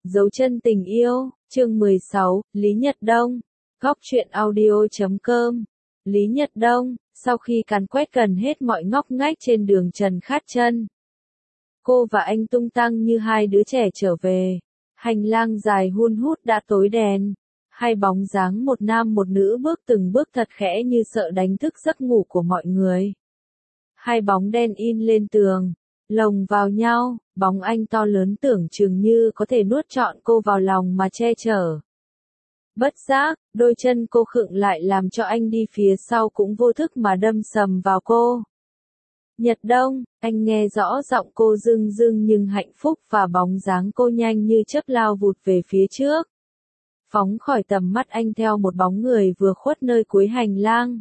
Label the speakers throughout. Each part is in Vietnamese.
Speaker 1: Dấu chân tình yêu, chương 16, Lý Nhật Đông, góc truyện audio.com. Lý Nhật Đông, sau khi càn quét gần hết mọi ngóc ngách trên đường Trần Khát Trân, cô và anh tung tăng như hai đứa trẻ trở về. Hành lang dài hun hút đã tối đèn. Hai bóng dáng một nam một nữ bước từng bước thật khẽ như sợ đánh thức giấc ngủ của mọi người. Hai bóng đen in lên tường, lồng vào nhau, bóng anh to lớn tưởng chừng như có thể nuốt trọn cô vào lòng mà che chở. Bất giác, đôi chân cô khựng lại làm cho anh đi phía sau cũng vô thức mà đâm sầm vào cô. Nhật Đông, anh nghe rõ giọng cô rưng rưng nhưng hạnh phúc và bóng dáng cô nhanh như chớp lao vụt về phía trước. Phóng khỏi tầm mắt anh theo một bóng người vừa khuất nơi cuối hành lang.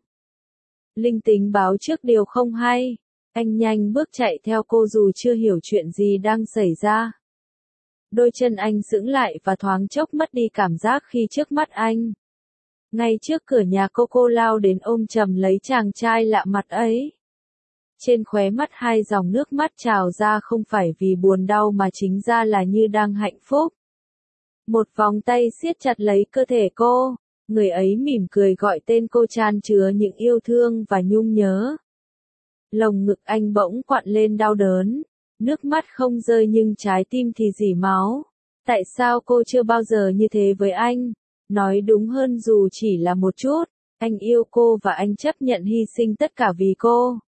Speaker 1: Linh tính báo trước điều không hay, anh nhanh bước chạy theo cô dù chưa hiểu chuyện gì đang xảy ra. Đôi chân anh sững lại và thoáng chốc mất đi cảm giác khi trước mắt anh. Ngay trước cửa nhà cô lao đến ôm chầm lấy chàng trai lạ mặt ấy. Trên khóe mắt hai dòng nước mắt trào ra không phải vì buồn đau mà chính ra là như đang hạnh phúc. Một vòng tay siết chặt lấy cơ thể cô, người ấy mỉm cười gọi tên cô chan chứa những yêu thương và nhung nhớ. Lồng ngực anh bỗng quặn lên đau đớn, nước mắt không rơi nhưng trái tim thì rỉ máu. Tại sao cô chưa bao giờ như thế với anh? Nói đúng hơn dù chỉ là một chút, anh yêu cô và anh chấp nhận hy sinh tất cả vì cô.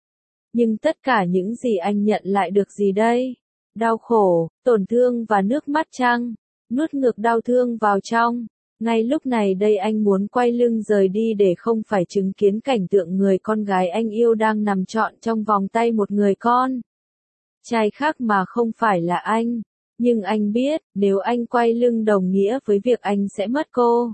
Speaker 1: Nhưng tất cả những gì anh nhận lại được gì đây? Đau khổ, tổn thương và nước mắt chăng? Nuốt ngược đau thương vào trong. Ngay lúc này đây anh muốn quay lưng rời đi để không phải chứng kiến cảnh tượng người con gái anh yêu đang nằm trọn trong vòng tay một người con trai khác mà không phải là anh. Nhưng anh biết, nếu anh quay lưng đồng nghĩa với việc anh sẽ mất cô.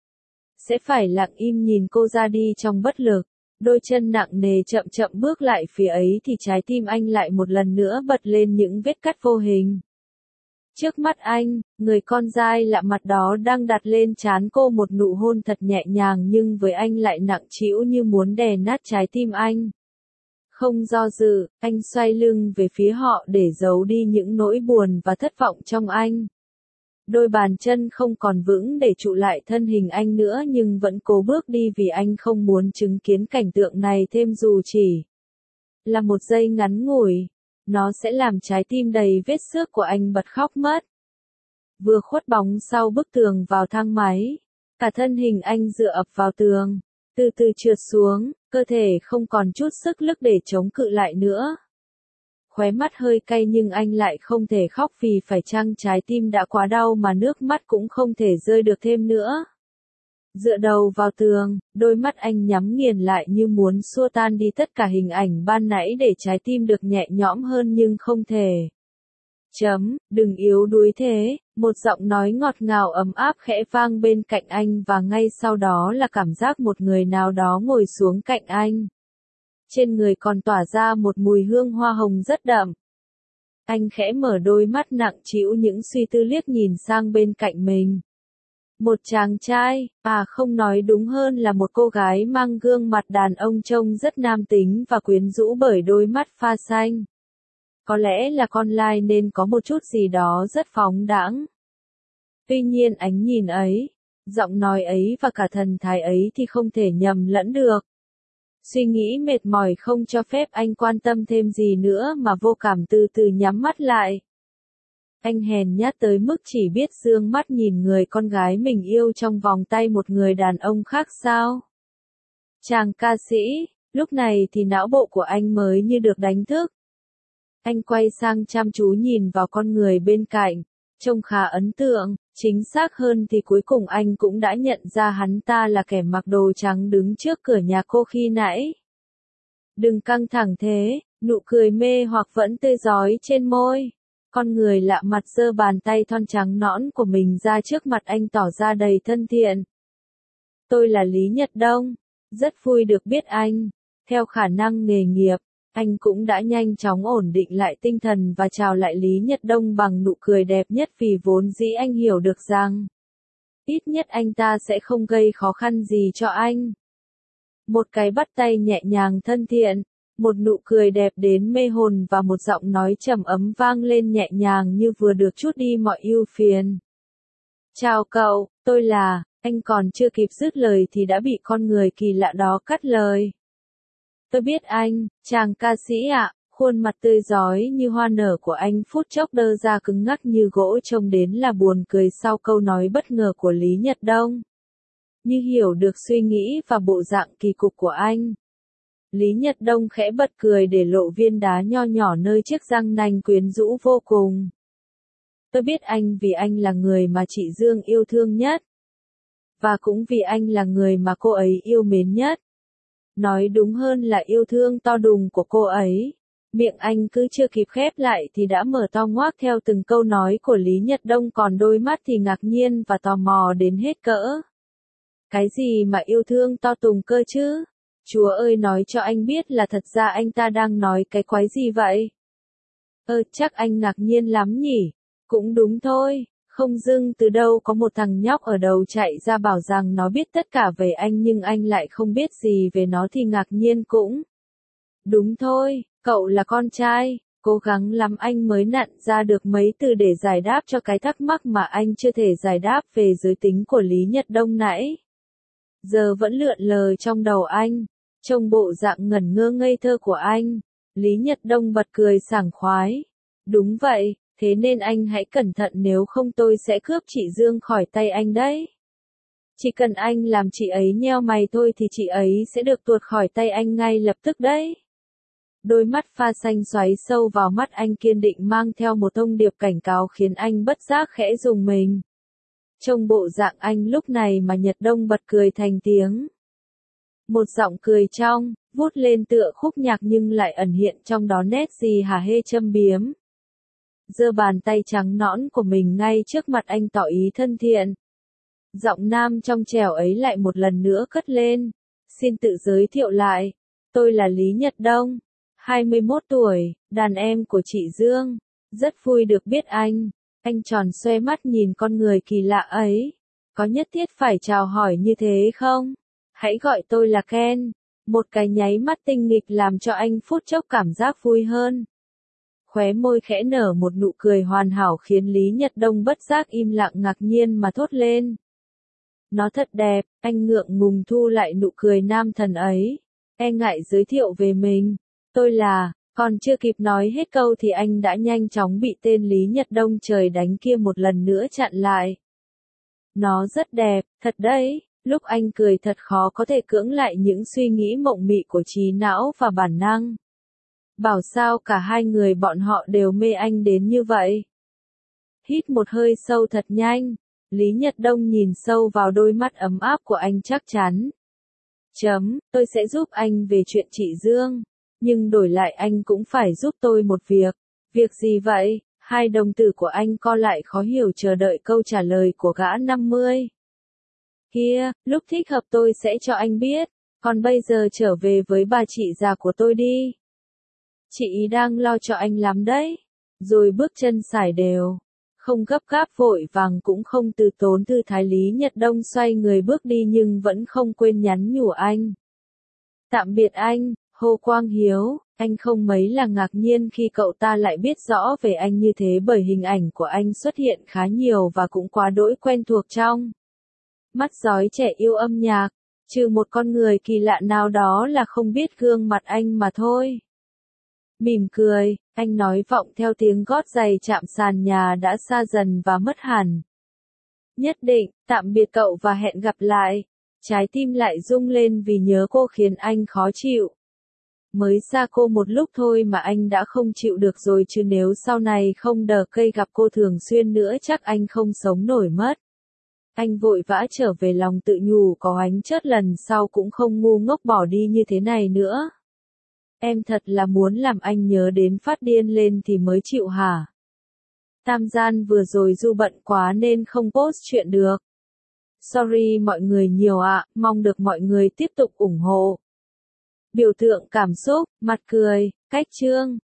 Speaker 1: Sẽ phải lặng im nhìn cô ra đi trong bất lực. Đôi chân nặng nề chậm chậm bước lại phía ấy thì trái tim anh lại một lần nữa bật lên những vết cắt vô hình. Trước mắt anh, người con trai lạ mặt đó đang đặt lên trán cô một nụ hôn thật nhẹ nhàng nhưng với anh lại nặng trĩu như muốn đè nát trái tim anh. Không do dự, anh xoay lưng về phía họ để giấu đi những nỗi buồn và thất vọng trong anh. Đôi bàn chân không còn vững để trụ lại thân hình anh nữa nhưng vẫn cố bước đi vì anh không muốn chứng kiến cảnh tượng này thêm dù chỉ là một giây ngắn ngủi. Nó sẽ làm trái tim đầy vết xước của anh bật khóc mất. Vừa khuất bóng sau bức tường vào thang máy, cả thân hình anh dựa ập vào tường, từ từ trượt xuống, cơ thể không còn chút sức lực để chống cự lại nữa. Khóe mắt hơi cay nhưng anh lại không thể khóc vì phải chăng trái tim đã quá đau mà nước mắt cũng không thể rơi được thêm nữa. Dựa đầu vào tường, đôi mắt anh nhắm nghiền lại như muốn xua tan đi tất cả hình ảnh ban nãy để trái tim được nhẹ nhõm hơn nhưng không thể. Đừng yếu đuối thế, một giọng nói ngọt ngào ấm áp khẽ vang bên cạnh anh và ngay sau đó là cảm giác một người nào đó ngồi xuống cạnh anh. Trên người còn tỏa ra một mùi hương hoa hồng rất đậm. Anh khẽ mở đôi mắt nặng trĩu những suy tư liếc nhìn sang bên cạnh mình. Một chàng trai, không nói đúng hơn là một cô gái mang gương mặt đàn ông trông rất nam tính và quyến rũ bởi đôi mắt pha xanh. Có lẽ là con lai nên có một chút gì đó rất phóng đãng. Tuy nhiên ánh nhìn ấy, giọng nói ấy và cả thần thái ấy thì không thể nhầm lẫn được. Suy nghĩ mệt mỏi không cho phép anh quan tâm thêm gì nữa mà vô cảm từ từ nhắm mắt lại. Anh hèn nhát tới mức chỉ biết dương mắt nhìn người con gái mình yêu trong vòng tay một người đàn ông khác sao? Chàng ca sĩ, lúc này thì não bộ của anh mới như được đánh thức. Anh quay sang chăm chú nhìn vào con người bên cạnh, trông khá ấn tượng, chính xác hơn thì cuối cùng anh cũng đã nhận ra hắn ta là kẻ mặc đồ trắng đứng trước cửa nhà cô khi nãy. Đừng căng thẳng thế, nụ cười mê hoặc vẫn tươi rói trên môi. Con người lạ mặt giơ bàn tay thon trắng nõn của mình ra trước mặt anh tỏ ra đầy thân thiện. Tôi là Lý Nhật Đông, rất vui được biết anh. Theo khả năng nghề nghiệp, anh cũng đã nhanh chóng ổn định lại tinh thần và chào lại Lý Nhật Đông bằng nụ cười đẹp nhất vì vốn dĩ anh hiểu được rằng ít nhất anh ta sẽ không gây khó khăn gì cho anh. Một cái bắt tay nhẹ nhàng thân thiện. Một nụ cười đẹp đến mê hồn và một giọng nói trầm ấm vang lên nhẹ nhàng như vừa được trút đi mọi ưu phiền. Chào cậu, tôi là, anh còn chưa kịp dứt lời thì đã bị con người kỳ lạ đó cắt lời. Tôi biết anh, chàng ca sĩ ạ, khuôn mặt tươi rói như hoa nở của anh phút chốc đơ ra cứng ngắc như gỗ trông đến là buồn cười sau câu nói bất ngờ của Lý Nhật Đông. Như hiểu được suy nghĩ và bộ dạng kỳ cục của anh. Lý Nhật Đông khẽ bật cười để lộ viên đá nho nhỏ nơi chiếc răng nanh quyến rũ vô cùng. Tôi biết anh vì anh là người mà chị Dương yêu thương nhất. Và cũng vì anh là người mà cô ấy yêu mến nhất. Nói đúng hơn là yêu thương to đùng của cô ấy. Miệng anh cứ chưa kịp khép lại thì đã mở to ngoác theo từng câu nói của Lý Nhật Đông, còn đôi mắt thì ngạc nhiên và tò mò đến hết cỡ. Cái gì mà yêu thương to tùng cơ chứ? Chúa ơi, nói cho anh biết là thật ra anh ta đang nói cái quái gì vậy? Chắc anh ngạc nhiên lắm nhỉ? Cũng đúng thôi, không dưng từ đâu có một thằng nhóc ở đầu chạy ra bảo rằng nó biết tất cả về anh nhưng anh lại không biết gì về nó thì ngạc nhiên cũng. Đúng thôi, cậu là con trai, cố gắng lắm anh mới nặn ra được mấy từ để giải đáp cho cái thắc mắc mà anh chưa thể giải đáp về giới tính của Lý Nhật Đông nãy. Giờ vẫn lượn lờ trong đầu anh, trông bộ dạng ngẩn ngơ ngây thơ của anh. Lý Nhật Đông bật cười sảng khoái. Đúng vậy, thế nên anh hãy cẩn thận nếu không tôi sẽ cướp chị Dương khỏi tay anh đấy. Chỉ cần anh làm chị ấy nheo mày thôi thì chị ấy sẽ được tuột khỏi tay anh ngay lập tức đấy. Đôi mắt pha xanh xoáy sâu vào mắt anh kiên định mang theo một thông điệp cảnh cáo khiến anh bất giác khẽ rùng mình. Trông bộ dạng anh lúc này mà Nhật Đông bật cười thành tiếng. Một giọng cười trong, vút lên tựa khúc nhạc nhưng lại ẩn hiện trong đó nét gì hả hê châm biếm. Giơ bàn tay trắng nõn của mình ngay trước mặt anh tỏ ý thân thiện. Giọng nam trong trẻo ấy lại một lần nữa cất lên. Xin tự giới thiệu lại. Tôi là Lý Nhật Đông, 21 tuổi, đàn em của chị Dương. Rất vui được biết anh. Anh tròn xoe mắt nhìn con người kỳ lạ ấy. Có nhất thiết phải chào hỏi như thế không? Hãy gọi tôi là Ken. Một cái nháy mắt tinh nghịch làm cho anh phút chốc cảm giác vui hơn. Khóe môi khẽ nở một nụ cười hoàn hảo khiến Lý Nhật Đông bất giác im lặng ngạc nhiên mà thốt lên. Nó thật đẹp, anh ngượng ngùng thu lại nụ cười nam thần ấy. E ngại giới thiệu về mình. Tôi là, còn chưa kịp nói hết câu thì anh đã nhanh chóng bị tên Lý Nhật Đông trời đánh kia một lần nữa chặn lại. Nó rất đẹp, thật đấy. Lúc anh cười thật khó có thể cưỡng lại những suy nghĩ mộng mị của trí não và bản năng. Bảo sao cả hai người bọn họ đều mê anh đến như vậy. Hít một hơi sâu thật nhanh. Lý Nhật Đông nhìn sâu vào đôi mắt ấm áp của anh chắc chắn. Tôi sẽ giúp anh về chuyện chị Dương. Nhưng đổi lại anh cũng phải giúp tôi một việc. Việc gì vậy? Hai đồng tử của anh co lại khó hiểu chờ đợi câu trả lời của gã 50. Kia, lúc thích hợp tôi sẽ cho anh biết. Còn bây giờ trở về với bà chị già của tôi đi. Chị ý đang lo cho anh lắm đấy. Rồi bước chân sải đều. Không gấp gáp vội vàng cũng không từ tốn tư thái Lý Nhật Đông xoay người bước đi nhưng vẫn không quên nhắn nhủ anh. Tạm biệt anh, Hồ Quang Hiếu. Anh không mấy là ngạc nhiên khi cậu ta lại biết rõ về anh như thế bởi hình ảnh của anh xuất hiện khá nhiều và cũng quá đỗi quen thuộc trong mắt sói trẻ yêu âm nhạc. Trừ một con người kỳ lạ nào đó là không biết gương mặt anh mà thôi. Mỉm cười, anh nói vọng theo tiếng gót giày chạm sàn nhà đã xa dần và mất hẳn. Nhất định, tạm biệt cậu và hẹn gặp lại. Trái tim lại rung lên vì nhớ cô khiến anh khó chịu. Mới xa cô một lúc thôi mà anh đã không chịu được rồi chứ nếu sau này không đờ cây gặp cô thường xuyên nữa chắc anh không sống nổi mất. Anh vội vã trở về lòng tự nhủ có ánh chớt lần sau cũng không ngu ngốc bỏ đi như thế này nữa. Em thật là muốn làm anh nhớ đến phát điên lên thì mới chịu hả? Tam gian vừa rồi Du bận quá nên không post chuyện được. Sorry mọi người nhiều ạ, mong được mọi người tiếp tục ủng hộ. Biểu tượng cảm xúc, mặt cười, cách chương.